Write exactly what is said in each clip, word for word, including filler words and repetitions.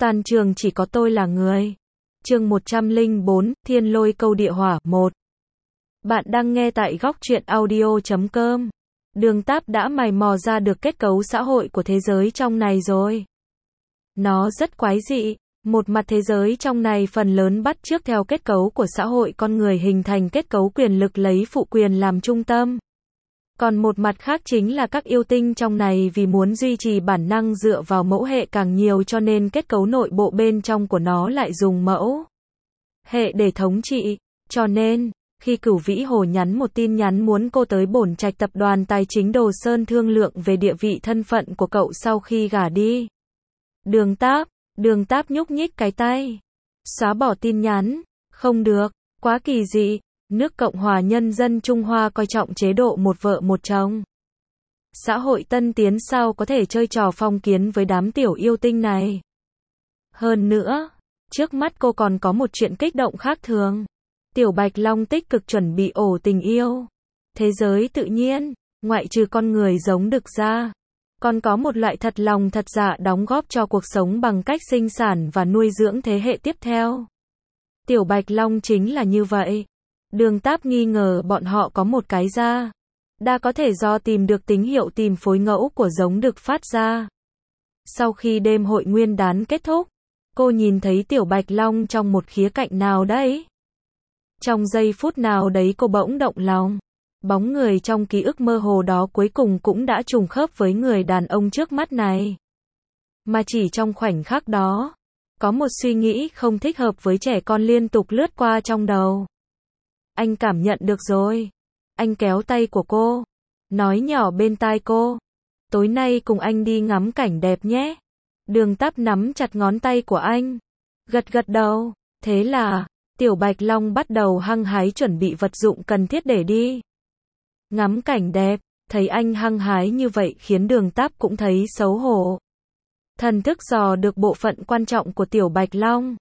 Toàn trường chỉ có tôi là người. Chương một trăm lẻ bốn, Thiên Lôi Câu Địa Hỏa một. Bạn đang nghe tại góc truyện audio chấm com. Đường Táp đã mày mò ra được kết cấu xã hội của thế giới trong này rồi. Nó rất quái dị. Một mặt thế giới trong này phần lớn bắt chước theo kết cấu của xã hội con người, hình thành kết cấu quyền lực lấy phụ quyền làm trung tâm. Còn một mặt khác chính là các yêu tinh trong này vì muốn duy trì bản năng dựa vào mẫu hệ càng nhiều, cho nên kết cấu nội bộ bên trong của nó lại dùng mẫu hệ để thống trị. Cho nên, khi Cửu Vĩ Hồ nhắn một tin nhắn muốn cô tới Bổn Trạch tập đoàn tài chính Đồ Sơn thương lượng về địa vị thân phận của cậu sau khi gả đi. Đường Táp, Đường Táp nhúc nhích cái tay. Xóa bỏ tin nhắn. Không được, quá kỳ dị. Nước Cộng hòa Nhân dân Trung Hoa coi trọng chế độ một vợ một chồng. Xã hội tân tiến sao có thể chơi trò phong kiến với đám tiểu yêu tinh này. Hơn nữa, trước mắt cô còn có một chuyện kích động khác thường. Tiểu Bạch Long tích cực chuẩn bị ổ tình yêu. Thế giới tự nhiên, ngoại trừ con người giống đực ra, còn có một loại thật lòng thật dạ đóng góp cho cuộc sống bằng cách sinh sản và nuôi dưỡng thế hệ tiếp theo. Tiểu Bạch Long chính là như vậy. Đường Táp nghi ngờ bọn họ có một cái ra đa có thể do tìm được tín hiệu tìm phối ngẫu của giống đực phát ra. Sau khi đêm hội nguyên đán kết thúc, cô nhìn thấy Tiểu Bạch Long trong một khía cạnh nào đấy. Trong giây phút nào đấy cô bỗng động lòng. Bóng người trong ký ức mơ hồ đó cuối cùng cũng đã trùng khớp với người đàn ông trước mắt này. Mà chỉ trong khoảnh khắc đó, có một suy nghĩ không thích hợp với trẻ con liên tục lướt qua trong đầu. Anh cảm nhận được rồi. Anh kéo tay của cô, nói nhỏ bên tai cô. Tối nay cùng anh đi ngắm cảnh đẹp nhé. Đường Táp nắm chặt ngón tay của anh. Gật gật đầu. Thế là, Tiểu Bạch Long bắt đầu hăng hái chuẩn bị vật dụng cần thiết để đi ngắm cảnh đẹp. Thấy anh hăng hái như vậy khiến Đường Táp cũng thấy xấu hổ. Thần thức dò được bộ phận quan trọng của Tiểu Bạch Long.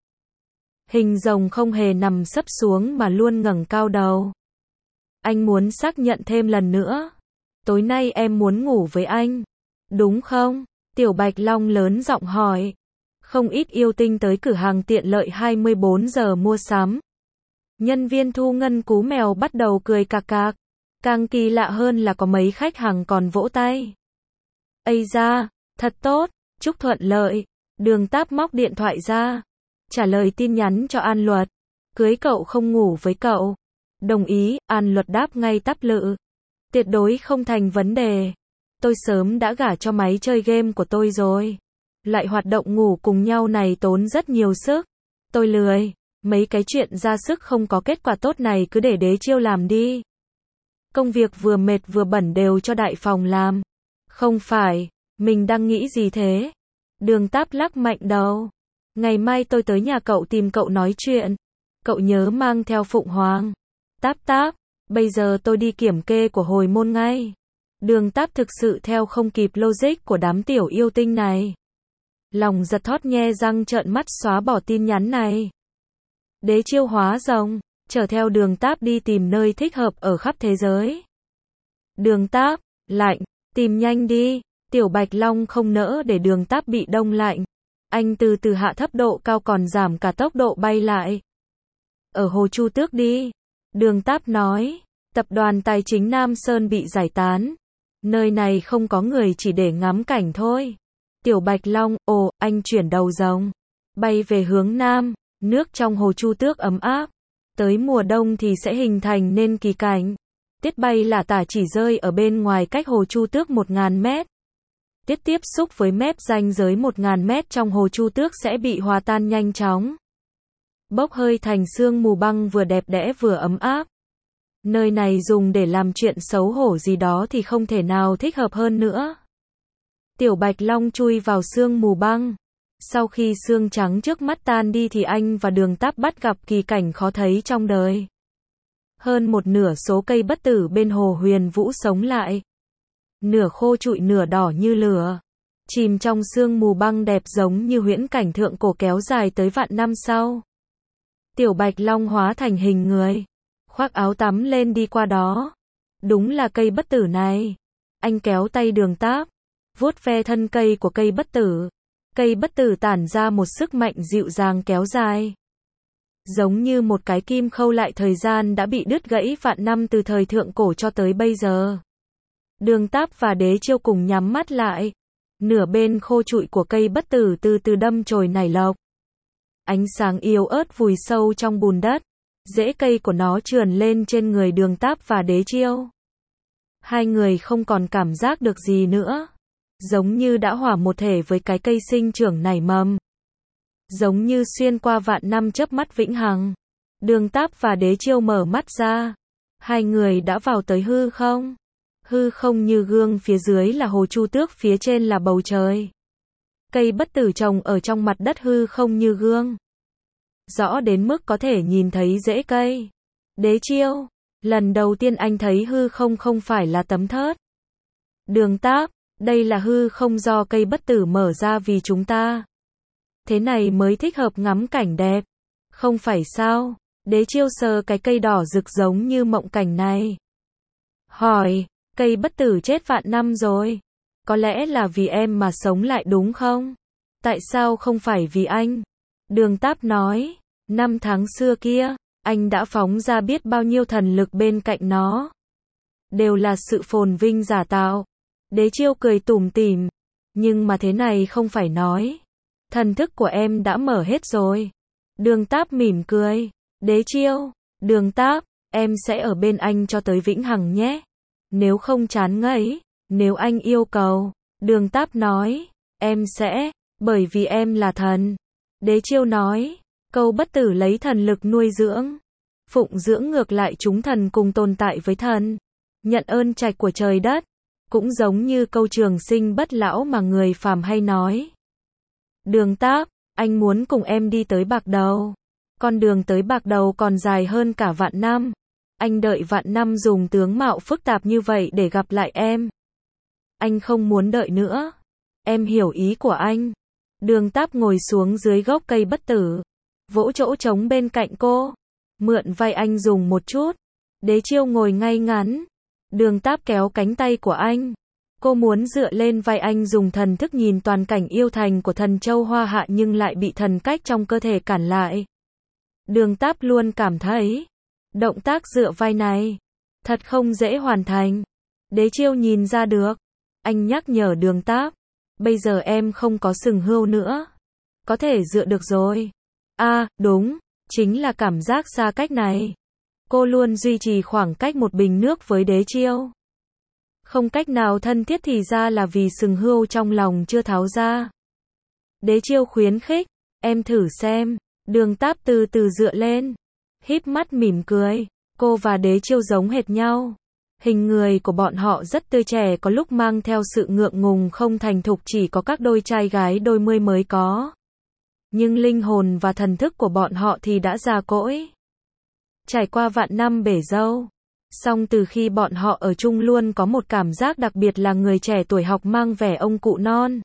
Hình rồng không hề nằm sấp xuống mà luôn ngẩng cao đầu. Anh muốn xác nhận thêm lần nữa. Tối nay em muốn ngủ với anh, đúng không? Tiểu Bạch Long lớn giọng hỏi. Không ít yêu tinh tới cửa hàng tiện lợi hai mươi bốn giờ mua sắm. Nhân viên thu ngân Cú Mèo bắt đầu cười cạc cạc. Càng kỳ lạ hơn là có mấy khách hàng còn vỗ tay. Ây da, thật tốt, chúc thuận lợi. Đường Táp móc điện thoại ra, trả lời tin nhắn cho An Luật. Cưới cậu không ngủ với cậu. Đồng ý, An Luật đáp ngay tắp lự. Tuyệt đối không thành vấn đề. Tôi sớm đã gả cho máy chơi game của tôi rồi. Loại hoạt động ngủ cùng nhau này tốn rất nhiều sức. Tôi lười. Mấy cái chuyện ra sức không có kết quả tốt này cứ để đế chiêu làm đi. Công việc vừa mệt vừa bẩn đều cho đại phòng làm. Không phải, mình đang nghĩ gì thế? Đường Táp lắc mạnh đầu. Ngày mai tôi tới nhà cậu tìm cậu nói chuyện. Cậu nhớ mang theo Phụng Hoàng. Táp Táp, bây giờ tôi đi kiểm kê của hồi môn ngay. Đường Táp thực sự theo không kịp logic của đám tiểu yêu tinh này. Lòng giật thót nhe răng trợn mắt xóa bỏ tin nhắn này. Đế chiêu hóa rồng, chở theo Đường Táp đi tìm nơi thích hợp ở khắp thế giới. Đường Táp, lạnh, tìm nhanh đi. Tiểu Bạch Long không nỡ để Đường Táp bị đông lạnh. Anh từ từ hạ thấp độ cao còn giảm cả tốc độ bay lại. Ở Hồ Chu Tước đi. Đường Táp nói. Tập đoàn tài chính Nam Sơn bị giải tán. Nơi này không có người, chỉ để ngắm cảnh thôi. Tiểu Bạch Long, ồ, anh chuyển đầu rồng. Bay về hướng Nam. Nước trong Hồ Chu Tước ấm áp. Tới mùa đông thì sẽ hình thành nên kỳ cảnh. Tiết bay lả tả chỉ rơi ở bên ngoài cách Hồ Chu Tước một nghìn mét. Tiết tiếp xúc với mép ranh giới một nghìn mét trong Hồ Chu Tước sẽ bị hòa tan nhanh chóng. Bốc hơi thành sương mù băng vừa đẹp đẽ vừa ấm áp. Nơi này dùng để làm chuyện xấu hổ gì đó thì không thể nào thích hợp hơn nữa. Tiểu Bạch Long chui vào sương mù băng. Sau khi sương trắng trước mắt tan đi thì anh và Đường Táp bắt gặp kỳ cảnh khó thấy trong đời. Hơn một nửa số cây bất tử bên hồ Huyền Vũ sống lại. Nửa khô trụi nửa đỏ như lửa. Chìm trong sương mù băng đẹp giống như huyễn cảnh thượng cổ kéo dài tới vạn năm sau. Tiểu Bạch Long hóa thành hình người. Khoác áo tắm lên đi qua đó. Đúng là cây bất tử này. Anh kéo tay Đường Táp. Vuốt ve thân cây của cây bất tử. Cây bất tử tản ra một sức mạnh dịu dàng kéo dài. Giống như một cái kim khâu lại thời gian đã bị đứt gãy vạn năm từ thời thượng cổ cho tới bây giờ. Đường Táp và Đế Chiêu cùng nhắm mắt lại. Nửa bên khô trụi của cây bất tử từ từ đâm chồi nảy lộc. Ánh sáng yếu ớt vùi sâu trong bùn đất. Rễ cây của nó trườn lên trên người Đường Táp và Đế Chiêu. Hai người không còn cảm giác được gì nữa. Giống như đã hòa một thể với cái cây sinh trưởng nảy mầm. Giống như xuyên qua vạn năm chớp mắt vĩnh hằng. Đường Táp và Đế Chiêu mở mắt ra. Hai người đã vào tới hư không. Hư không như gương, phía dưới là hồ Chu Tước, phía trên là bầu trời. Cây bất tử trồng ở trong mặt đất hư không như gương. Rõ đến mức có thể nhìn thấy rễ cây. Đế Chiêu, lần đầu tiên anh thấy hư không không phải là tấm thớt. Đường Táp, đây là hư không do cây bất tử mở ra vì chúng ta. Thế này mới thích hợp ngắm cảnh đẹp. Không phải sao? Đế Chiêu sờ cái cây đỏ rực giống như mộng cảnh này. Hỏi, cây bất tử chết vạn năm rồi. Có lẽ là vì em mà sống lại đúng không? Tại sao không phải vì anh? Đường Táp nói, năm tháng xưa kia, anh đã phóng ra biết bao nhiêu thần lực bên cạnh nó. Đều là sự phồn vinh giả tạo. Đế Chiêu cười tủm tỉm. Nhưng mà thế này không phải nói. Thần thức của em đã mở hết rồi. Đường Táp mỉm cười. Đế Chiêu, Đường Táp, em sẽ ở bên anh cho tới vĩnh hằng nhé. Nếu không chán ngấy, nếu anh yêu cầu. Đường Táp nói, em sẽ, bởi vì em là thần. Đế Chiêu nói, câu bất tử lấy thần lực nuôi dưỡng. Phụng dưỡng ngược lại chúng thần cùng tồn tại với thần. Nhận ơn trạch của trời đất. Cũng giống như câu trường sinh bất lão mà người phàm hay nói. Đường Táp, anh muốn cùng em đi tới bạc đầu. Con đường tới bạc đầu còn dài hơn cả vạn năm. Anh đợi vạn năm dùng tướng mạo phức tạp như vậy để gặp lại em. Anh không muốn đợi nữa. Em hiểu ý của anh. Đường Táp ngồi xuống dưới gốc cây bất tử. Vỗ chỗ trống bên cạnh cô. Mượn vai anh dùng một chút. Đế Chiêu ngồi ngay ngắn. Đường Táp kéo cánh tay của anh. Cô muốn dựa lên vai anh dùng thần thức nhìn toàn cảnh yêu thành của thần châu Hoa Hạ nhưng lại bị thần cách trong cơ thể cản lại. Đường Táp luôn cảm thấy, động tác dựa vai này, thật không dễ hoàn thành. Đế Chiêu nhìn ra được. Anh nhắc nhở Đường Táp, bây giờ em không có sừng hươu nữa. Có thể dựa được rồi. À, đúng, chính là cảm giác xa cách này. Cô luôn duy trì khoảng cách một bình nước với Đế Chiêu. Không cách nào thân thiết thì ra là vì sừng hươu trong lòng chưa tháo ra. Đế Chiêu khuyến khích, em thử xem. Đường Táp từ từ dựa lên, híp mắt mỉm cười. Cô và Đế Chiêu giống hệt nhau. Hình người của bọn họ rất tươi trẻ, có lúc mang theo sự ngượng ngùng không thành thục chỉ có các đôi trai gái đôi mươi mới có. Nhưng linh hồn và thần thức của bọn họ thì đã già cỗi. Trải qua vạn năm bể dâu. Song từ khi bọn họ ở chung luôn có một cảm giác đặc biệt là người trẻ tuổi học mang vẻ ông cụ non.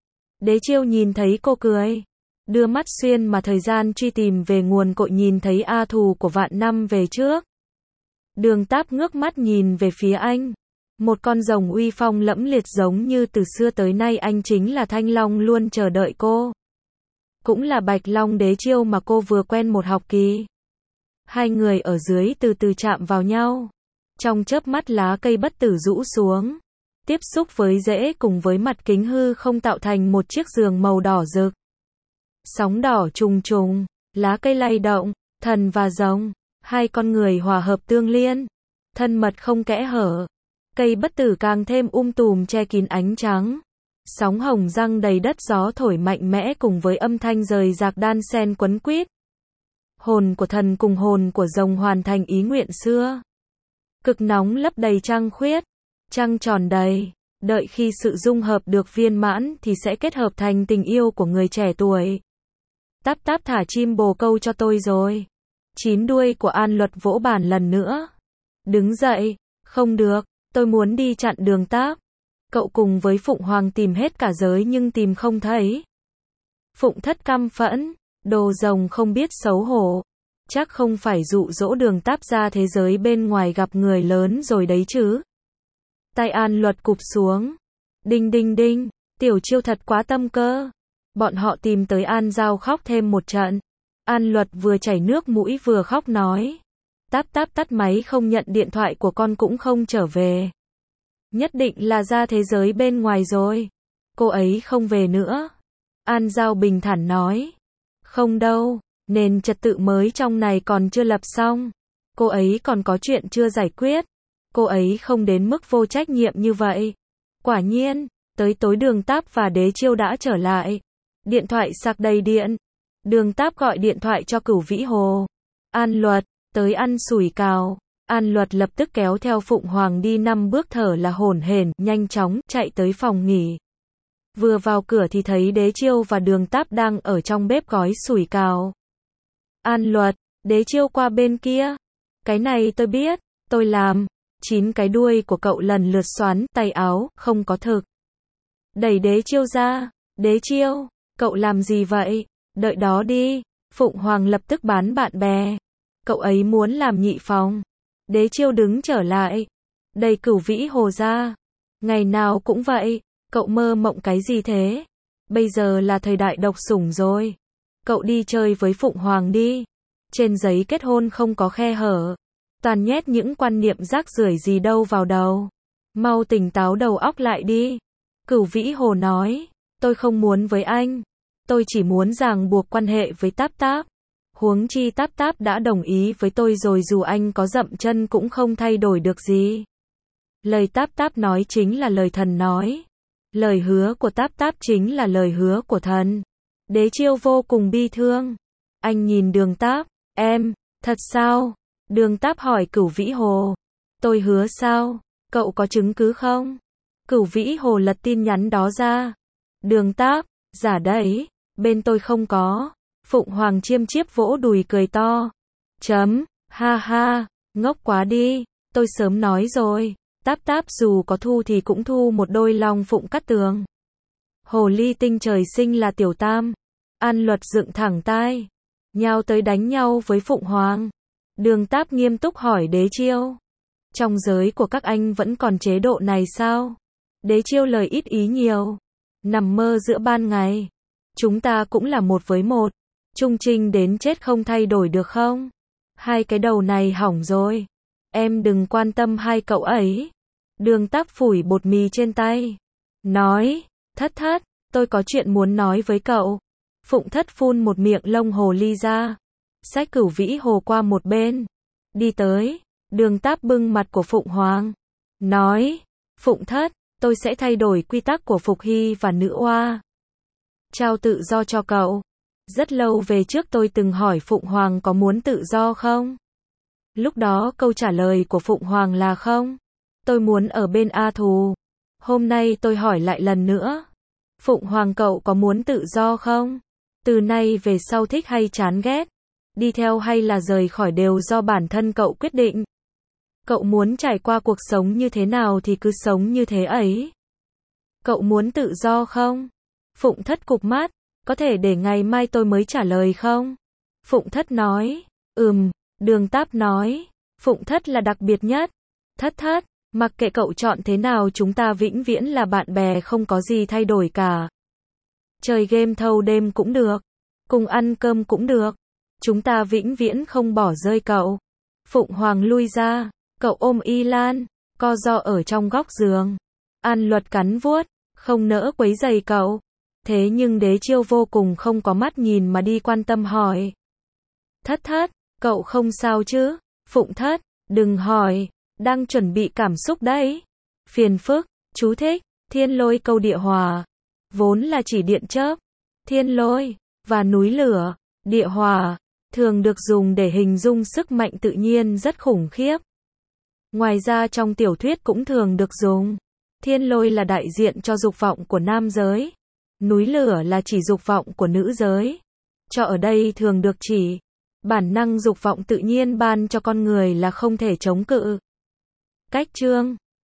Đế Chiêu nhìn thấy cô cười. Đưa mắt xuyên mà thời gian truy tìm về nguồn cội nhìn thấy A thù của vạn năm về trước. Đường Táp ngước mắt nhìn về phía anh. Một con rồng uy phong lẫm liệt giống như từ xưa tới nay anh chính là Thanh Long luôn chờ đợi cô. Cũng là Bạch Long Đế Chiêu mà cô vừa quen một học kỳ. Hai người ở dưới từ từ chạm vào nhau. Trong chớp mắt lá cây bất tử rũ xuống. Tiếp xúc với rễ cùng với mặt kính hư không tạo thành một chiếc giường màu đỏ rực. Sóng đỏ trùng trùng, lá cây lay động, thần và rồng. Hai con người hòa hợp tương liên. Thân mật không kẽ hở. Cây bất tử càng thêm um tùm che kín ánh trắng. Sóng hồng răng đầy đất, gió thổi mạnh mẽ cùng với âm thanh rời rạc đan xen quấn quýt. Hồn của thần cùng hồn của rồng hoàn thành ý nguyện xưa. Cực nóng lấp đầy trăng khuyết. Trăng tròn đầy. Đợi khi sự dung hợp được viên mãn thì sẽ kết hợp thành tình yêu của người trẻ tuổi. Táp Táp thả chim bồ câu cho tôi rồi. Chín đuôi của An Luật vỗ bàn lần nữa. Đứng dậy. Không được. Tôi muốn đi chặn Đường Táp. Cậu cùng với Phụng Hoàng tìm hết cả giới nhưng tìm không thấy. Phụng Thất căm phẫn. Đồ rồng không biết xấu hổ. Chắc không phải dụ dỗ Đường Táp ra thế giới bên ngoài gặp người lớn rồi đấy chứ. Tay An Luật cụp xuống. Đinh đinh đinh. Tiểu Chiêu thật quá tâm cơ. Bọn họ tìm tới An Giao khóc thêm một trận. An Luật vừa chảy nước mũi vừa khóc nói. Táp táp tắt máy không nhận điện thoại của con cũng không trở về. Nhất định là ra thế giới bên ngoài rồi. Cô ấy không về nữa. An Giao bình thản nói. Không đâu, nền trật tự mới trong này còn chưa lập xong. Cô ấy còn có chuyện chưa giải quyết. Cô ấy không đến mức vô trách nhiệm như vậy. Quả nhiên, tới tối Đường Táp và Đế Chiêu đã trở lại. Điện thoại sạc đầy điện. Đường Táp gọi điện thoại cho Cửu Vĩ Hồ. An Luật, tới ăn sủi cào. An Luật lập tức kéo theo Phụng Hoàng đi năm bước thở là hổn hển, nhanh chóng chạy tới phòng nghỉ. Vừa vào cửa thì thấy Đế Chiêu và Đường Táp đang ở trong bếp gói sủi cào. An Luật, Đế Chiêu qua bên kia. Cái này tôi biết, tôi làm. Chín cái đuôi của cậu lần lượt xoắn tay áo, không có thực. Đẩy Đế Chiêu ra. Đế Chiêu, cậu làm gì vậy? Đợi đó đi. Phụng Hoàng lập tức bán bạn bè. Cậu ấy muốn làm nhị phòng. Đế Chiêu đứng trở lại. Đẩy Cửu Vĩ Hồ ra. Ngày nào cũng vậy. Cậu mơ mộng cái gì thế? Bây giờ là thời đại độc sủng rồi. Cậu đi chơi với Phụng Hoàng đi. Trên giấy kết hôn không có khe hở. Toàn nhét những quan niệm rác rưởi gì đâu vào đầu. Mau tỉnh táo đầu óc lại đi. Cửu Vĩ Hồ nói. Tôi không muốn với anh. Tôi chỉ muốn ràng buộc quan hệ với Táp Táp. Huống chi Táp Táp đã đồng ý với tôi rồi, dù anh có dậm chân cũng không thay đổi được gì. Lời Táp Táp nói chính là lời thần nói. Lời hứa của Táp Táp chính là lời hứa của thần. Đế Chiêu vô cùng bi thương. Anh nhìn Đường Táp. Em, thật sao? Đường Táp hỏi Cửu Vĩ Hồ. Tôi hứa sao? Cậu có chứng cứ không? Cửu Vĩ Hồ lật tin nhắn đó ra. Đường Táp, giả đấy, bên tôi không có. Phụng Hoàng chiêm chiếp vỗ đùi cười to. Chấm, ha ha, ngốc quá đi, tôi sớm nói rồi. Táp Táp dù có thu thì cũng thu một đôi long phụng cắt tường. Hồ ly tinh trời sinh là tiểu tam. An Luật dựng thẳng tai. Nhào tới đánh nhau với Phụng Hoàng. Đường Táp nghiêm túc hỏi Đế Chiêu. Trong giới của các anh vẫn còn chế độ này sao? Đế Chiêu lời ít ý nhiều. Nằm mơ giữa ban ngày. Chúng ta cũng là một với một. Trung trinh đến chết không thay đổi được không? Hai cái đầu này hỏng rồi. Em đừng quan tâm hai cậu ấy. Đường Táp phủi bột mì trên tay. Nói, Thất Thất, tôi có chuyện muốn nói với cậu. Phụng Thất phun một miệng lông hồ ly ra. Xách Cửu Vĩ Hồ qua một bên. Đi tới. Đường Táp bưng mặt của Phụng Hoàng. Nói, Phụng Thất, tôi sẽ thay đổi quy tắc của Phục Hy và Nữ Oa. Trao tự do cho cậu. Rất lâu về trước tôi từng hỏi Phụng Hoàng có muốn tự do không? Lúc đó câu trả lời của Phụng Hoàng là không. Tôi muốn ở bên A Thù. Hôm nay tôi hỏi lại lần nữa. Phụng Hoàng cậu có muốn tự do không? Từ nay về sau thích hay chán ghét, đi theo hay là rời khỏi đều do bản thân cậu quyết định. Cậu muốn trải qua cuộc sống như thế nào thì cứ sống như thế ấy. Cậu muốn tự do không? Phụng Thất cụp mắt. Có thể để ngày mai tôi mới trả lời không? Phụng Thất nói. Ừm. Đường Táp nói. Phụng Thất là đặc biệt nhất. Thất Thất, mặc kệ cậu chọn thế nào chúng ta vĩnh viễn là bạn bè, không có gì thay đổi cả. Chơi game thâu đêm cũng được. Cùng ăn cơm cũng được. Chúng ta vĩnh viễn không bỏ rơi cậu. Phụng Hoàng lui ra. Cậu ôm Y Lan, co ro ở trong góc giường. An Luật cắn vuốt, không nỡ quấy rầy cậu. Thế nhưng Đế Chiêu vô cùng không có mắt nhìn mà đi quan tâm hỏi. Thất Thất, cậu không sao chứ? Phụng Thất, đừng hỏi, đang chuẩn bị cảm xúc đấy. Phiền phức, chú thích, thiên lôi câu địa hỏa. Vốn là chỉ điện chớp, thiên lôi, và núi lửa, địa hỏa, thường được dùng để hình dung sức mạnh tự nhiên rất khủng khiếp. Ngoài ra trong tiểu thuyết cũng thường được dùng. Thiên lôi là đại diện cho dục vọng của nam giới. Núi lửa là chỉ dục vọng của nữ giới. Cho ở đây thường được chỉ bản năng dục vọng tự nhiên ban cho con người là không thể chống cự. Cách chương